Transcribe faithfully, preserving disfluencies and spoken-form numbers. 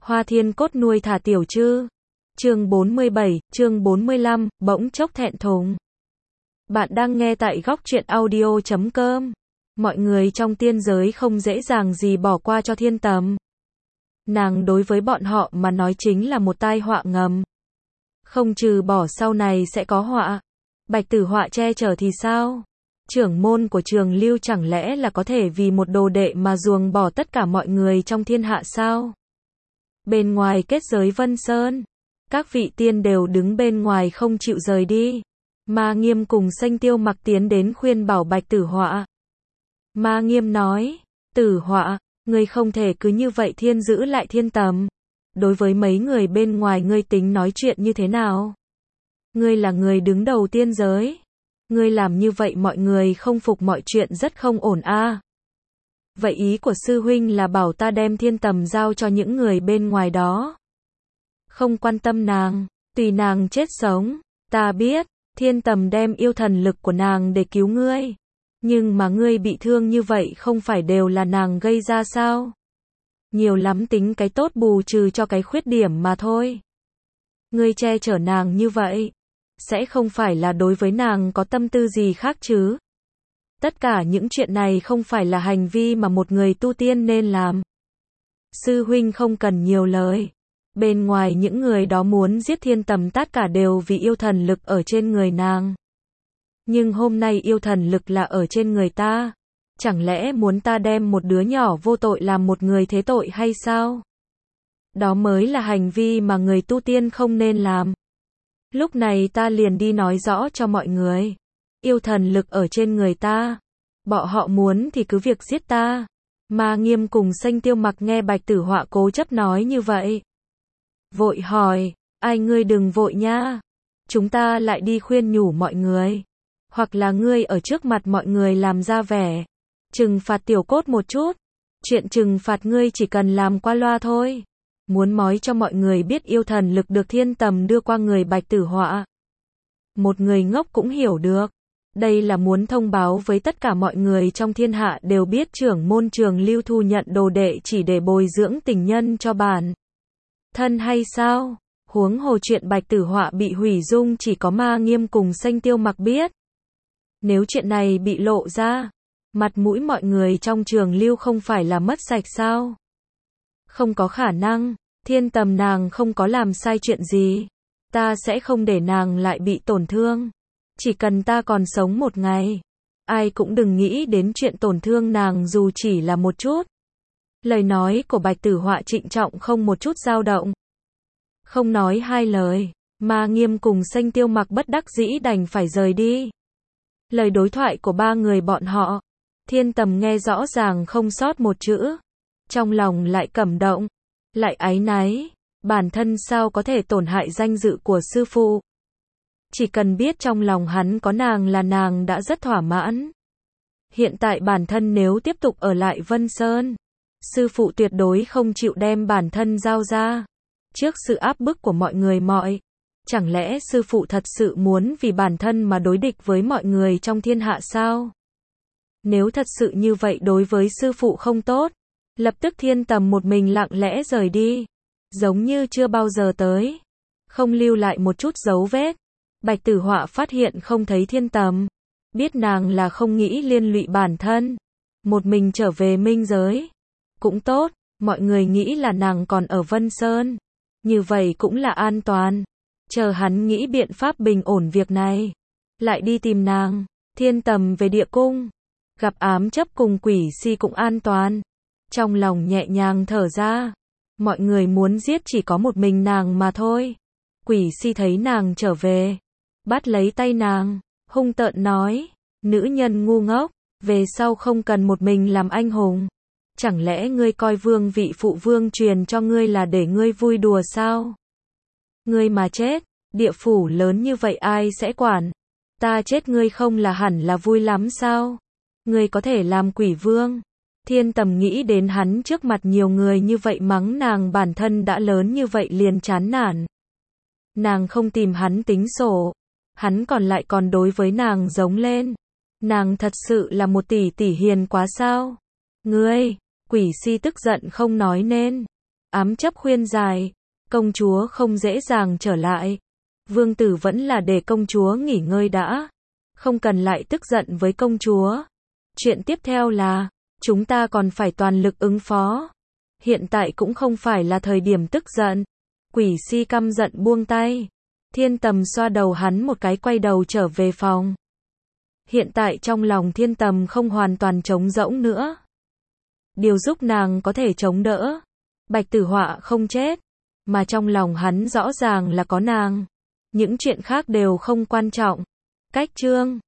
Hoa Thiên Cốt nuôi thả tiểu trư. Chương bốn mươi bảy, chương bốn mươi lăm, bỗng chốc thẹn thùng. Bạn đang nghe tại góc truyện audio chấm com. Mọi người trong tiên giới không dễ dàng gì bỏ qua cho Thiên Tầm. Nàng đối với bọn họ mà nói chính là một tai họa ngầm. Không trừ bỏ sau này sẽ có họa. Bạch Tử Họa che chở thì sao? Trưởng môn của Trường Lưu chẳng lẽ là có thể vì một đồ đệ mà ruồng bỏ tất cả mọi người trong thiên hạ sao? Bên ngoài kết giới Vân Sơn, các vị tiên đều đứng bên ngoài không chịu rời đi. Ma Nghiêm cùng Xanh Tiêu Mặc tiến đến khuyên bảo Bạch Tử Họa. Ma Nghiêm nói, Tử Họa, ngươi không thể cứ như vậy thiên giữ lại Thiên Tầm. Đối với mấy người bên ngoài ngươi tính nói chuyện như thế nào? Ngươi là người đứng đầu tiên giới. Ngươi làm như vậy mọi người không phục, mọi chuyện rất không ổn a. À. Vậy ý của sư huynh là bảo ta đem Thiên Tầm giao cho những người bên ngoài đó. Không quan tâm nàng, tùy nàng chết sống. Ta biết, Thiên Tầm đem yêu thần lực của nàng để cứu ngươi. Nhưng mà ngươi bị thương như vậy không phải đều là nàng gây ra sao? Nhiều lắm tính cái tốt bù trừ cho cái khuyết điểm mà thôi. Ngươi che chở nàng như vậy, sẽ không phải là đối với nàng có tâm tư gì khác chứ? Tất cả những chuyện này không phải là hành vi mà một người tu tiên nên làm. Sư huynh không cần nhiều lời. Bên ngoài những người đó muốn giết Thiên Tầm tất cả đều vì yêu thần lực ở trên người nàng. Nhưng hôm nay yêu thần lực là ở trên người ta. Chẳng lẽ muốn ta đem một đứa nhỏ vô tội làm một người thế tội hay sao? Đó mới là hành vi mà người tu tiên không nên làm. Lúc này ta liền đi nói rõ cho mọi người. Yêu thần lực ở trên người ta. Bọn họ muốn thì cứ việc giết ta. Ma Nghiêm cùng Xanh Tiêu Mặc nghe Bạch Tử Họa cố chấp nói như vậy. Vội hỏi, ai ngươi đừng vội nha. Chúng ta lại đi khuyên nhủ mọi người. Hoặc là ngươi ở trước mặt mọi người làm ra vẻ. Trừng phạt Tiểu Cốt một chút. Chuyện trừng phạt ngươi chỉ cần làm qua loa thôi. Muốn mói cho mọi người biết yêu thần lực được Thiên Tầm đưa qua người Bạch Tử Họa. Một người ngốc cũng hiểu được. Đây là muốn thông báo với tất cả mọi người trong thiên hạ đều biết trưởng môn Trường Lưu thu nhận đồ đệ chỉ để bồi dưỡng tình nhân cho bản thân hay sao? Huống hồ chuyện Bạch Tử Họa bị hủy dung chỉ có Ma Nghiêm cùng Xanh Tiêu Mặc biết. Nếu chuyện này bị lộ ra, mặt mũi mọi người trong Trường Lưu không phải là mất sạch sao? Không có khả năng, Thiên Tầm nàng không có làm sai chuyện gì. Ta sẽ không để nàng lại bị tổn thương. Chỉ cần ta còn sống một ngày, ai cũng đừng nghĩ đến chuyện tổn thương nàng dù chỉ là một chút. Lời nói của Bạch Tử Họa trịnh trọng không một chút dao động. Không nói hai lời, Ma Nghiêm cùng Xanh Tiêu Mặc bất đắc dĩ đành phải rời đi. Lời đối thoại của ba người bọn họ, Thiên Tầm nghe rõ ràng không sót một chữ. Trong lòng lại cảm động, lại áy náy, bản thân sao có thể tổn hại danh dự của sư phụ. Chỉ cần biết trong lòng hắn có nàng là nàng đã rất thỏa mãn. Hiện tại bản thân nếu tiếp tục ở lại Vân Sơn, sư phụ tuyệt đối không chịu đem bản thân giao ra. Trước sự áp bức của mọi người mọi, chẳng lẽ sư phụ thật sự muốn vì bản thân mà đối địch với mọi người trong thiên hạ sao? Nếu thật sự như vậy đối với sư phụ không tốt, lập tức Thiên Tầm một mình lặng lẽ rời đi, giống như chưa bao giờ tới, không lưu lại một chút dấu vết. Bạch Tử Họa phát hiện không thấy Thiên Tầm, biết nàng là không nghĩ liên lụy bản thân, một mình trở về minh giới. Cũng tốt, mọi người nghĩ là nàng còn ở Vân Sơn, như vậy cũng là an toàn. Chờ hắn nghĩ biện pháp bình ổn việc này, lại đi tìm nàng. Thiên Tầm về địa cung, gặp ám chấp cùng Quỷ Si cũng an toàn. Trong lòng nhẹ nhàng thở ra, mọi người muốn giết chỉ có một mình nàng mà thôi. Quỷ Si thấy nàng trở về, bắt lấy tay nàng, hung tợn nói, nữ nhân ngu ngốc, về sau không cần một mình làm anh hùng. Chẳng lẽ ngươi coi vương vị phụ vương truyền cho ngươi là để ngươi vui đùa sao? Ngươi mà chết, địa phủ lớn như vậy ai sẽ quản? Ta chết ngươi không là hẳn là vui lắm sao? Ngươi có thể làm quỷ vương. Thiên Tầm nghĩ đến hắn trước mặt nhiều người như vậy mắng nàng bản thân đã lớn như vậy liền chán nản. Nàng không tìm hắn tính sổ, hắn còn lại còn đối với nàng giống lên. Nàng thật sự là một tỷ tỷ hiền quá sao? Ngươi, Quỷ Si tức giận không nói nên. ám chấp khuyên giải. Công chúa không dễ dàng trở lại. Vương tử vẫn là để công chúa nghỉ ngơi đã. Không cần lại tức giận với công chúa. Chuyện tiếp theo là, chúng ta còn phải toàn lực ứng phó. Hiện tại cũng không phải là thời điểm tức giận. Quỷ si căm giận buông tay. Thiên Tầm xoa đầu hắn một cái quay đầu trở về phòng. Hiện tại trong lòng Thiên Tầm không hoàn toàn trống rỗng nữa. Điều giúp nàng có thể chống đỡ. Bạch Tử Họa không chết. Mà trong lòng hắn rõ ràng là có nàng. Những chuyện khác đều không quan trọng. Cách chương